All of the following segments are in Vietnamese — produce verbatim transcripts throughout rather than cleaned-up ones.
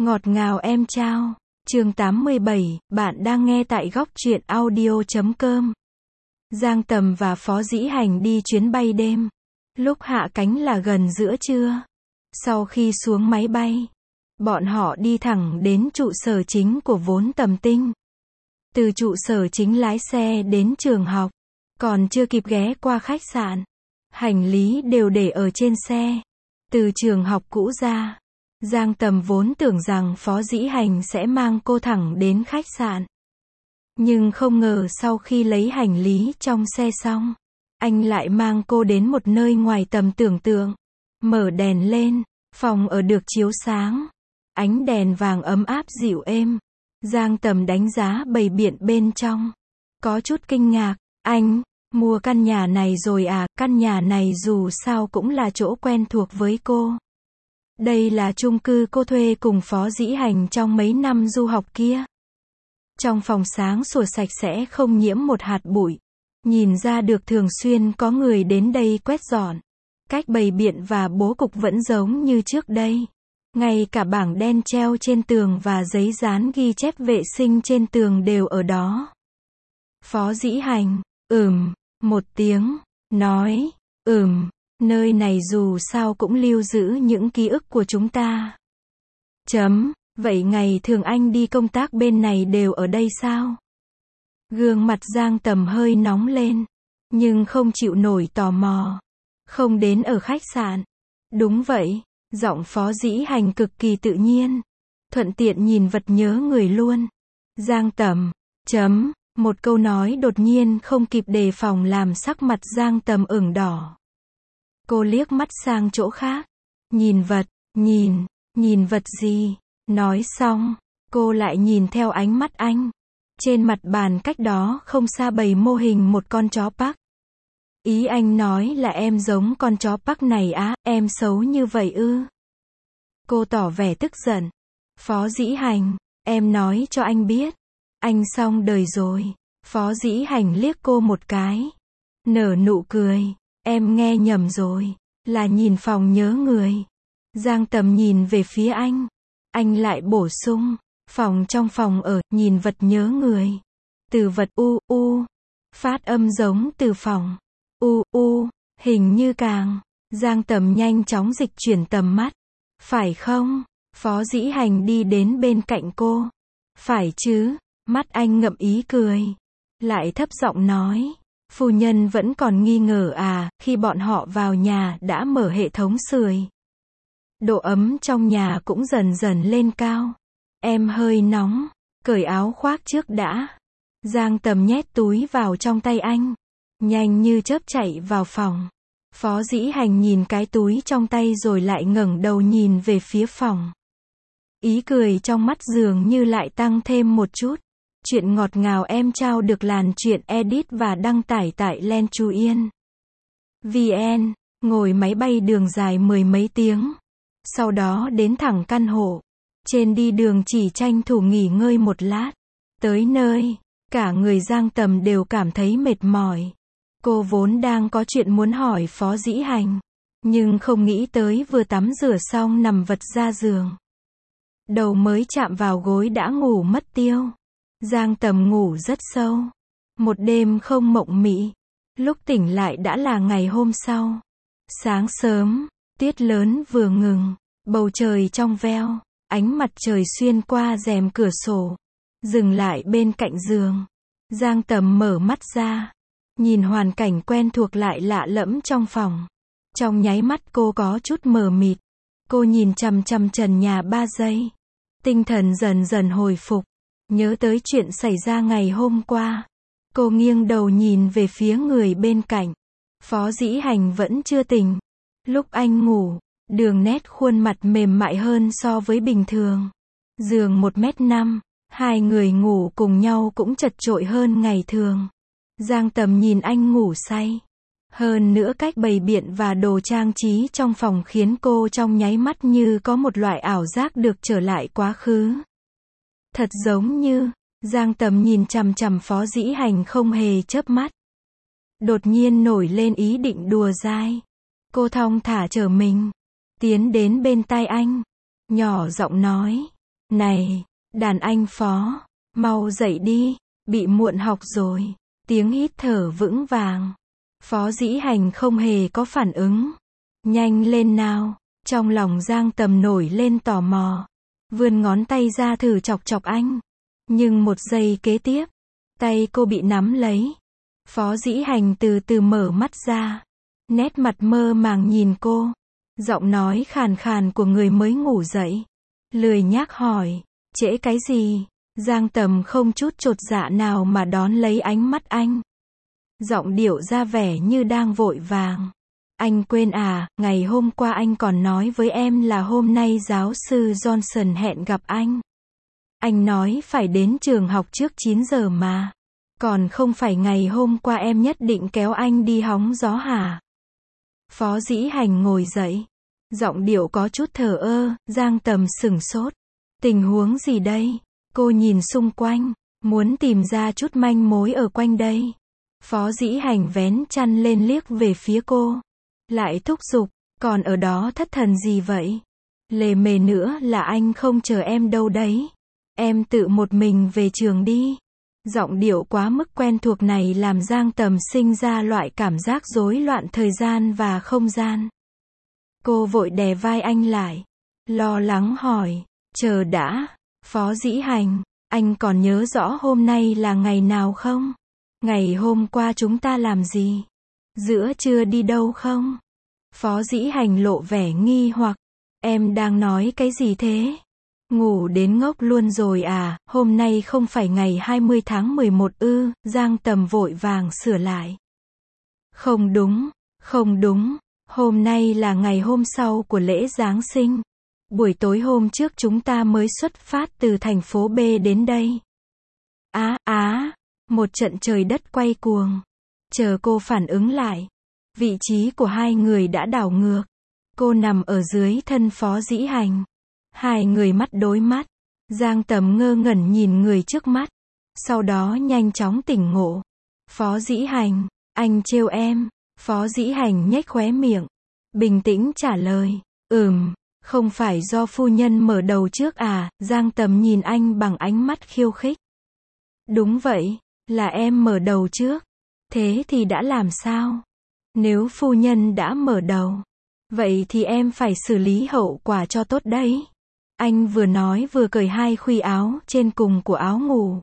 Ngọt ngào em trao. Chương tám mươi bảy, bạn đang nghe tại góc truyện audio chấm com. Giang Tầm và Phó Dĩ Hành đi chuyến bay đêm. Lúc hạ cánh là gần giữa trưa. Sau khi xuống máy bay, bọn họ đi thẳng đến trụ sở chính của Vốn Tầm Tinh. Từ trụ sở chính lái xe đến trường học, còn chưa kịp ghé qua khách sạn. Hành lý đều để ở trên xe. Từ trường học cũ ra, Giang Tầm vốn tưởng rằng Phó Dĩ Hành sẽ mang cô thẳng đến khách sạn. Nhưng không ngờ sau khi lấy hành lý trong xe xong, anh lại mang cô đến một nơi ngoài tầm tưởng tượng. Mở đèn lên, phòng ở được chiếu sáng. Ánh đèn vàng ấm áp dịu êm. Giang Tầm đánh giá bày biện bên trong. Có chút kinh ngạc, anh, mua căn nhà này rồi à, căn nhà này dù sao cũng là chỗ quen thuộc với cô. Đây là chung cư cô thuê cùng Phó Dĩ Hành trong mấy năm du học kia. Trong phòng sáng sủa sạch sẽ không nhiễm một hạt bụi. Nhìn ra được thường xuyên có người đến đây quét dọn. Cách bày biện và bố cục vẫn giống như trước đây. Ngay cả bảng đen treo trên tường và giấy dán ghi chép vệ sinh trên tường đều ở đó. Phó Dĩ Hành, ừm, một tiếng, nói, ừm, nơi này dù sao cũng lưu giữ những ký ức của chúng ta. Chấm, vậy ngày thường anh đi công tác bên này đều ở đây sao? Gương mặt Giang Tầm hơi nóng lên, nhưng không chịu nổi tò mò. Không đến ở khách sạn. Đúng vậy, giọng Phó Dĩ Hành cực kỳ tự nhiên. Thuận tiện nhìn vật nhớ người luôn. Giang Tầm, chấm, một câu nói đột nhiên không kịp đề phòng làm sắc mặt Giang Tầm ửng đỏ. Cô liếc mắt sang chỗ khác. Nhìn vật, nhìn, nhìn vật gì? Nói xong, cô lại nhìn theo ánh mắt anh. Trên mặt bàn cách đó không xa bày mô hình một con chó Park. Ý anh nói là em giống con chó Park này á, em xấu như vậy ư? Cô tỏ vẻ tức giận. Phó Dĩ Hành, em nói cho anh biết. Anh xong đời rồi. Phó Dĩ Hành liếc cô một cái. Nở nụ cười. Em nghe nhầm rồi. Là nhìn phòng nhớ người. Giang Tầm nhìn về phía anh. Anh lại bổ sung. Phòng trong phòng ở, nhìn vật nhớ người. Từ vật u, u. Phát âm giống từ phòng. U, u. Hình như càng. Giang Tầm nhanh chóng dịch chuyển tầm mắt. Phải không? Phó Dĩ Hành đi đến bên cạnh cô. Phải chứ? Mắt anh ngậm ý cười. Lại thấp giọng nói. Phu nhân vẫn còn nghi ngờ à, khi bọn họ vào nhà đã mở hệ thống sưởi. Độ ấm trong nhà cũng dần dần lên cao. Em hơi nóng, cởi áo khoác trước đã. Giang Tầm nhét túi vào trong tay anh. Nhanh như chớp chạy vào phòng. Phó Dĩ Hành nhìn cái túi trong tay rồi lại ngẩng đầu nhìn về phía phòng. Ý cười trong mắt dường như lại tăng thêm một chút. Chuyện ngọt ngào em trao được làn chuyện edit và đăng tải tại Len Chuyen. vê en, ngồi máy bay đường dài mười mấy tiếng. Sau đó đến thẳng căn hộ. Trên đi đường chỉ tranh thủ nghỉ ngơi một lát. Tới nơi, cả người Giang Tầm đều cảm thấy mệt mỏi. Cô vốn đang có chuyện muốn hỏi Phó Dĩ Hành. Nhưng không nghĩ tới vừa tắm rửa xong nằm vật ra giường. Đầu mới chạm vào gối đã ngủ mất tiêu. Giang Tầm ngủ rất sâu. Một đêm không mộng mị. Lúc tỉnh lại đã là ngày hôm sau. Sáng sớm, tuyết lớn vừa ngừng. Bầu trời trong veo. Ánh mặt trời xuyên qua rèm cửa sổ. Dừng lại bên cạnh giường. Giang Tầm mở mắt ra. Nhìn hoàn cảnh quen thuộc lại lạ lẫm trong phòng. Trong nháy mắt cô có chút mờ mịt. Cô nhìn chằm chằm trần nhà ba giây. Tinh thần dần dần hồi phục. Nhớ tới chuyện xảy ra ngày hôm qua. Cô nghiêng đầu nhìn về phía người bên cạnh. Phó Dĩ Hành vẫn chưa tỉnh. Lúc anh ngủ, đường nét khuôn mặt mềm mại hơn so với bình thường. Giường một mét năm, hai người ngủ cùng nhau cũng chật chội hơn ngày thường. Giang Tầm nhìn anh ngủ say. Hơn nữa cách bày biện và đồ trang trí trong phòng khiến cô trong nháy mắt như có một loại ảo giác được trở lại quá khứ. Thật giống như, Giang Tầm nhìn chằm chằm Phó Dĩ Hành không hề chớp mắt. Đột nhiên nổi lên ý định đùa dai. Cô thong thả trở mình. Tiến đến bên tai anh. Nhỏ giọng nói. Này, đàn anh Phó, mau dậy đi, bị muộn học rồi. Tiếng hít thở vững vàng. Phó Dĩ Hành không hề có phản ứng. Nhanh lên nào. Trong lòng Giang Tầm nổi lên tò mò. Vươn ngón tay ra thử chọc chọc anh. Nhưng một giây kế tiếp, tay cô bị nắm lấy. Phó Dĩ Hành từ từ mở mắt ra. Nét mặt mơ màng nhìn cô. Giọng nói khàn khàn của người mới ngủ dậy. Lười nhác hỏi, trễ cái gì? Giang Tầm không chút chột dạ nào mà đón lấy ánh mắt anh. Giọng điệu ra vẻ như đang vội vàng. Anh quên à, ngày hôm qua anh còn nói với em là hôm nay giáo sư Johnson hẹn gặp anh. Anh nói phải đến trường học trước chín giờ mà. Còn không phải ngày hôm qua em nhất định kéo anh đi hóng gió hả? Phó Dĩ Hành ngồi dậy. Giọng điệu có chút thờ ơ. Giang Tầm sửng sốt. Tình huống gì đây? Cô nhìn xung quanh. Muốn tìm ra chút manh mối ở quanh đây. Phó Dĩ Hành vén chăn lên liếc về phía cô. Lại thúc giục. Còn ở đó thất thần gì vậy? Lề mề nữa là anh không chờ em đâu đấy. Em tự một mình về trường đi. Giọng điệu quá mức quen thuộc này làm Giang Tầm sinh ra loại cảm giác rối loạn thời gian và không gian. Cô vội đè vai anh lại. Lo lắng hỏi. Chờ đã. Phó Dĩ Hành, anh còn nhớ rõ hôm nay là ngày nào không? Ngày hôm qua chúng ta làm gì? Giữa trưa đi đâu không? Phó Dĩ Hành lộ vẻ nghi hoặc. Em đang nói cái gì thế? Ngủ đến ngốc luôn rồi à, hôm nay không phải ngày hai mươi tháng mười một ư? Giang Tầm vội vàng sửa lại. Không đúng, không đúng, hôm nay là ngày hôm sau của lễ Giáng sinh. Buổi tối hôm trước chúng ta mới xuất phát từ thành phố B đến đây. Á, á, một trận trời đất quay cuồng. Chờ cô phản ứng lại. Vị trí của hai người đã đảo ngược. Cô nằm ở dưới thân Phó Dĩ Hành. Hai người mắt đối mắt. Giang Tầm ngơ ngẩn nhìn người trước mắt. Sau đó nhanh chóng tỉnh ngộ. Phó Dĩ Hành, anh trêu em. Phó Dĩ Hành nhếch khóe miệng. Bình tĩnh trả lời. Ừm, không phải do phu nhân mở đầu trước à? Giang Tầm nhìn anh bằng ánh mắt khiêu khích. Đúng vậy, là em mở đầu trước. Thế thì đã làm sao? Nếu phu nhân đã mở đầu, vậy thì em phải xử lý hậu quả cho tốt đấy. Anh vừa nói vừa cởi hai khuy áo trên cùng của áo ngủ.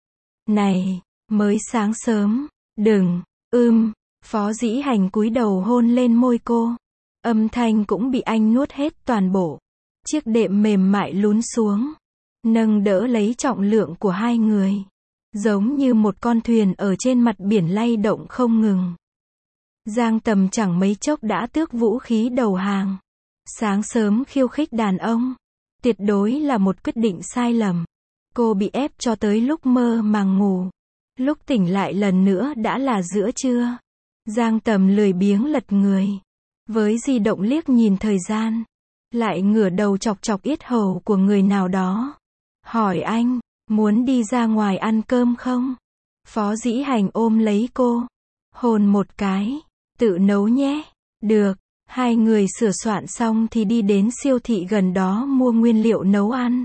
Này, mới sáng sớm, đừng, ưm, Phó Dĩ Hành cúi đầu hôn lên môi cô. Âm thanh cũng bị anh nuốt hết toàn bộ. Chiếc đệm mềm mại lún xuống, nâng đỡ lấy trọng lượng của hai người. Giống như một con thuyền ở trên mặt biển lay động không ngừng. Giang Tầm chẳng mấy chốc đã tước vũ khí đầu hàng. Sáng sớm khiêu khích đàn ông, tuyệt đối là một quyết định sai lầm. Cô bị ép cho tới lúc mơ màng ngủ. Lúc tỉnh lại lần nữa đã là giữa trưa. Giang Tầm lười biếng lật người. Với di động liếc nhìn thời gian. Lại ngửa đầu chọc chọc yết hầu của người nào đó. Hỏi anh, muốn đi ra ngoài ăn cơm không? Phó Dĩ Hành ôm lấy cô. Hôn một cái. Tự nấu nhé. Được. Hai người sửa soạn xong thì đi đến siêu thị gần đó mua nguyên liệu nấu ăn.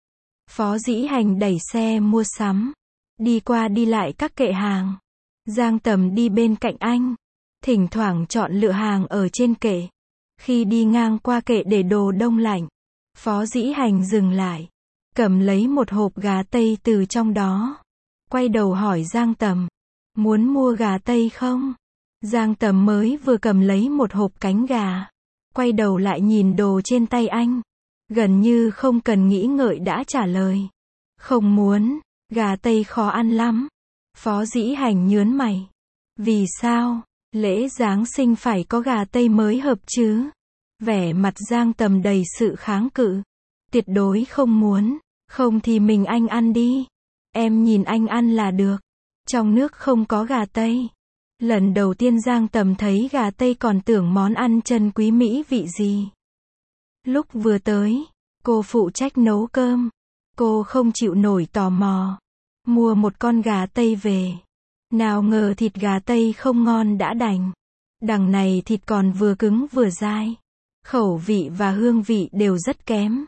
Phó Dĩ Hành đẩy xe mua sắm. Đi qua đi lại các kệ hàng. Giang Tầm đi bên cạnh anh. Thỉnh thoảng chọn lựa hàng ở trên kệ. Khi đi ngang qua kệ để đồ đông lạnh, Phó Dĩ Hành dừng lại. Cầm lấy một hộp gà tây từ trong đó. Quay đầu hỏi Giang Tầm. Muốn mua gà tây không? Giang Tầm mới vừa cầm lấy một hộp cánh gà. Quay đầu lại nhìn đồ trên tay anh. Gần như không cần nghĩ ngợi đã trả lời. Không muốn, gà tây khó ăn lắm. Phó Dĩ Hành nhớn mày. Vì sao? Lễ Giáng sinh phải có gà tây mới hợp chứ? Vẻ mặt Giang Tầm đầy sự kháng cự. Tuyệt đối không muốn. Không thì mình anh ăn đi. Em nhìn anh ăn là được. Trong nước không có gà tây. Lần đầu tiên Giang Tầm thấy gà tây còn tưởng món ăn chân quý mỹ vị gì. Lúc vừa tới, cô phụ trách nấu cơm. Cô không chịu nổi tò mò. Mua một con gà tây về. Nào ngờ thịt gà tây không ngon đã đành. Đằng này thịt còn vừa cứng vừa dai. Khẩu vị và hương vị đều rất kém.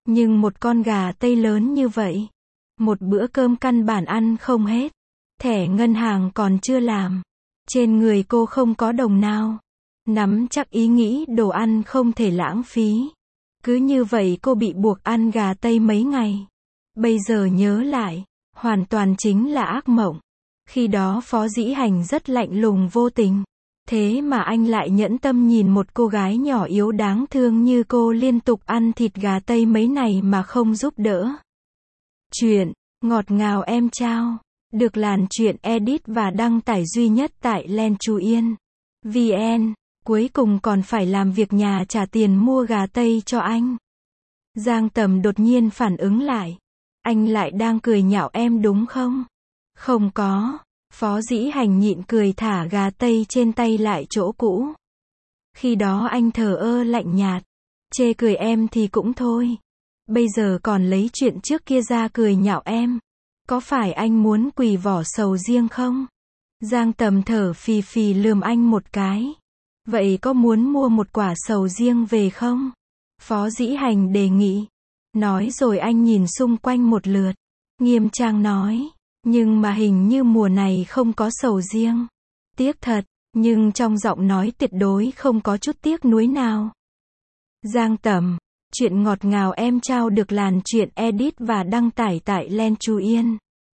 Nhưng một con gà Tây lớn như vậy, một bữa cơm căn bản ăn không hết. Thẻ ngân hàng còn chưa làm. Trên người cô không có đồng nào. Nắm chắc ý nghĩ đồ ăn không thể lãng phí. Cứ như vậy cô bị buộc ăn gà Tây mấy ngày. Bây giờ nhớ lại, hoàn toàn chính là ác mộng. Khi đó Phó Dĩ Hành rất lạnh lùng vô tình. Thế mà anh lại nhẫn tâm nhìn một cô gái nhỏ yếu đáng thương như cô liên tục ăn thịt gà Tây mấy ngày mà không giúp đỡ. Chuyện ngọt ngào em trao được Làn Chuyện edit và đăng tải duy nhất tại Len Chú Yên vê en. Cuối cùng còn phải làm việc nhà trả tiền mua gà Tây cho anh. Giang Tầm đột nhiên phản ứng lại. Anh lại đang cười nhạo em đúng không? Không có. Phó Dĩ Hành nhịn cười thả gà Tây trên tay lại chỗ cũ. Khi đó anh thờ ơ lạnh nhạt. Chê cười em thì cũng thôi. Bây giờ còn lấy chuyện trước kia ra cười nhạo em. Có phải anh muốn quỳ vỏ sầu riêng không? Giang Tầm thở phì phì lườm anh một cái. Vậy có muốn mua một quả sầu riêng về không? Phó Dĩ Hành đề nghị. Nói rồi anh nhìn xung quanh một lượt. Nghiêm trang nói. Nhưng mà hình như mùa này không có sầu riêng. Tiếc thật, nhưng trong giọng nói tuyệt đối không có chút tiếc nuối nào. Giang Tầm, chuyện ngọt ngào em trao được Làn Chuyện edit và đăng tải tại Len Chú Yên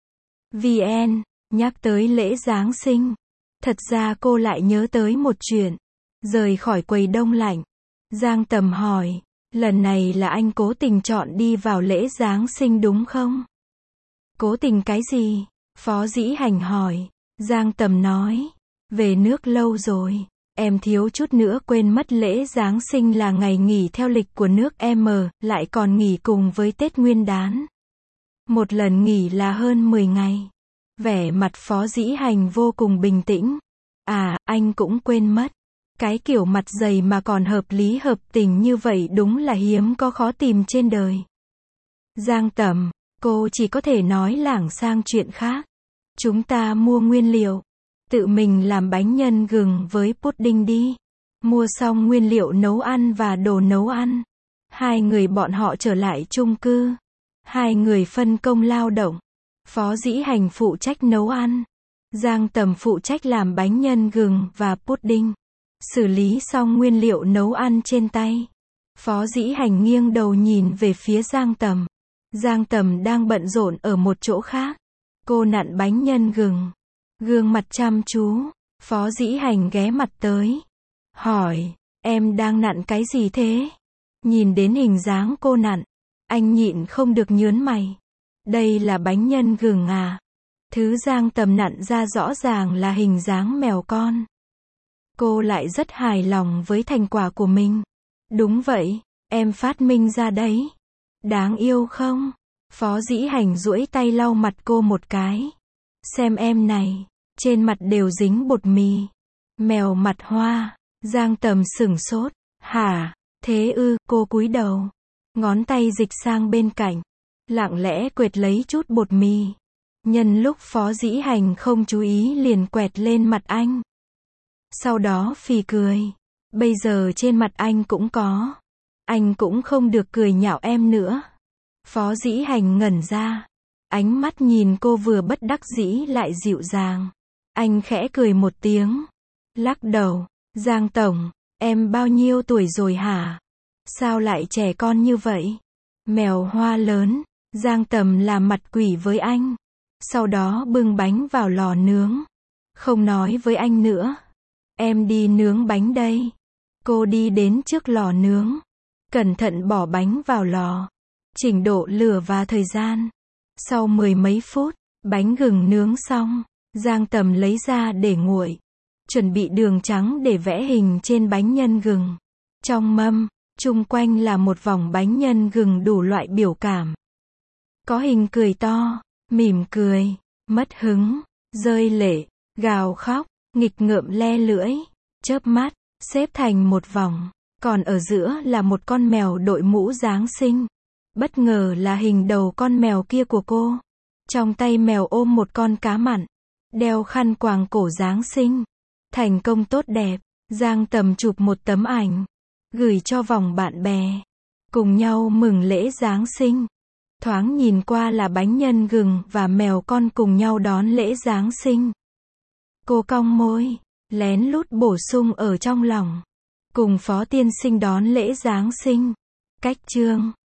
vê en. Nhắc tới lễ Giáng sinh. Thật ra cô lại nhớ tới một chuyện. Rời khỏi quầy đông lạnh. Giang Tầm hỏi. Lần này là anh cố tình chọn đi vào lễ Giáng sinh đúng không? Cố tình cái gì? Phó Dĩ Hành hỏi. Giang Tầm nói. Về nước lâu rồi. Em thiếu chút nữa quên mất lễ Giáng sinh là ngày nghỉ theo lịch của nước em, lại còn nghỉ cùng với Tết Nguyên đán. Một lần nghỉ là hơn mười ngày. Vẻ mặt Phó Dĩ Hành vô cùng bình tĩnh. À, anh cũng quên mất. Cái kiểu mặt dày mà còn hợp lý hợp tình như vậy đúng là hiếm có khó tìm trên đời. Giang Tầm, cô chỉ có thể nói lảng sang chuyện khác. Chúng ta mua nguyên liệu. Tự mình làm bánh nhân gừng với pudding đi. Mua xong nguyên liệu nấu ăn và đồ nấu ăn. Hai người bọn họ trở lại chung cư. Hai người phân công lao động. Phó Dĩ Hành phụ trách nấu ăn. Giang Tầm phụ trách làm bánh nhân gừng và pudding. Xử lý xong nguyên liệu nấu ăn trên tay. Phó Dĩ Hành nghiêng đầu nhìn về phía Giang Tầm. Giang Tầm đang bận rộn ở một chỗ khác. Cô nặn bánh nhân gừng. Gương mặt chăm chú. Phó Dĩ Hành ghé mặt tới. Hỏi, em đang nặn cái gì thế? Nhìn đến hình dáng cô nặn. Anh nhịn không được nhớn mày. Đây là bánh nhân gừng à? Thứ Giang Tầm nặn ra rõ ràng là hình dáng mèo con. Cô lại rất hài lòng với thành quả của mình. Đúng vậy, em phát minh ra đấy. Đáng yêu không? Phó Dĩ Hành duỗi tay lau mặt cô một cái. Xem em này, trên mặt đều dính bột mì. Mèo mặt hoa. Giang Tầm sửng sốt. Hả? Thế ư? Cô cúi đầu. Ngón tay dịch sang bên cạnh. Lặng lẽ quệt lấy chút bột mì. Nhân lúc Phó Dĩ Hành không chú ý liền quẹt lên mặt anh. Sau đó phì cười. Bây giờ trên mặt anh cũng có. Anh cũng không được cười nhạo em nữa. Phó Dĩ Hành ngẩn ra. Ánh mắt nhìn cô vừa bất đắc dĩ lại dịu dàng. Anh khẽ cười một tiếng. Lắc đầu. Giang Tổng, em bao nhiêu tuổi rồi hả? Sao lại trẻ con như vậy? Mèo hoa lớn. Giang Tầm làm mặt quỷ với anh. Sau đó bưng bánh vào lò nướng. Không nói với anh nữa. Em đi nướng bánh đây. Cô đi đến trước lò nướng. Cẩn thận bỏ bánh vào lò. Chỉnh độ lửa và thời gian. Sau mười mấy phút, bánh gừng nướng xong. Giang Tầm lấy ra để nguội. Chuẩn bị đường trắng để vẽ hình trên bánh nhân gừng. Trong mâm, chung quanh là một vòng bánh nhân gừng đủ loại biểu cảm. Có hình cười to, mỉm cười, mất hứng, rơi lệ, gào khóc, nghịch ngợm le lưỡi, chớp mắt, xếp thành một vòng. Còn ở giữa là một con mèo đội mũ Giáng sinh. Bất ngờ là hình đầu con mèo kia của cô. Trong tay mèo ôm một con cá mặn. Đeo khăn quàng cổ Giáng sinh. Thành công tốt đẹp. Giang Tầm chụp một tấm ảnh. Gửi cho vòng bạn bè. Cùng nhau mừng lễ Giáng sinh. Thoáng nhìn qua là bánh nhân gừng và mèo con cùng nhau đón lễ Giáng sinh. Cô cong môi, lén lút bổ sung ở trong lòng. Cùng Phó tiên sinh đón lễ Giáng sinh. Cách chương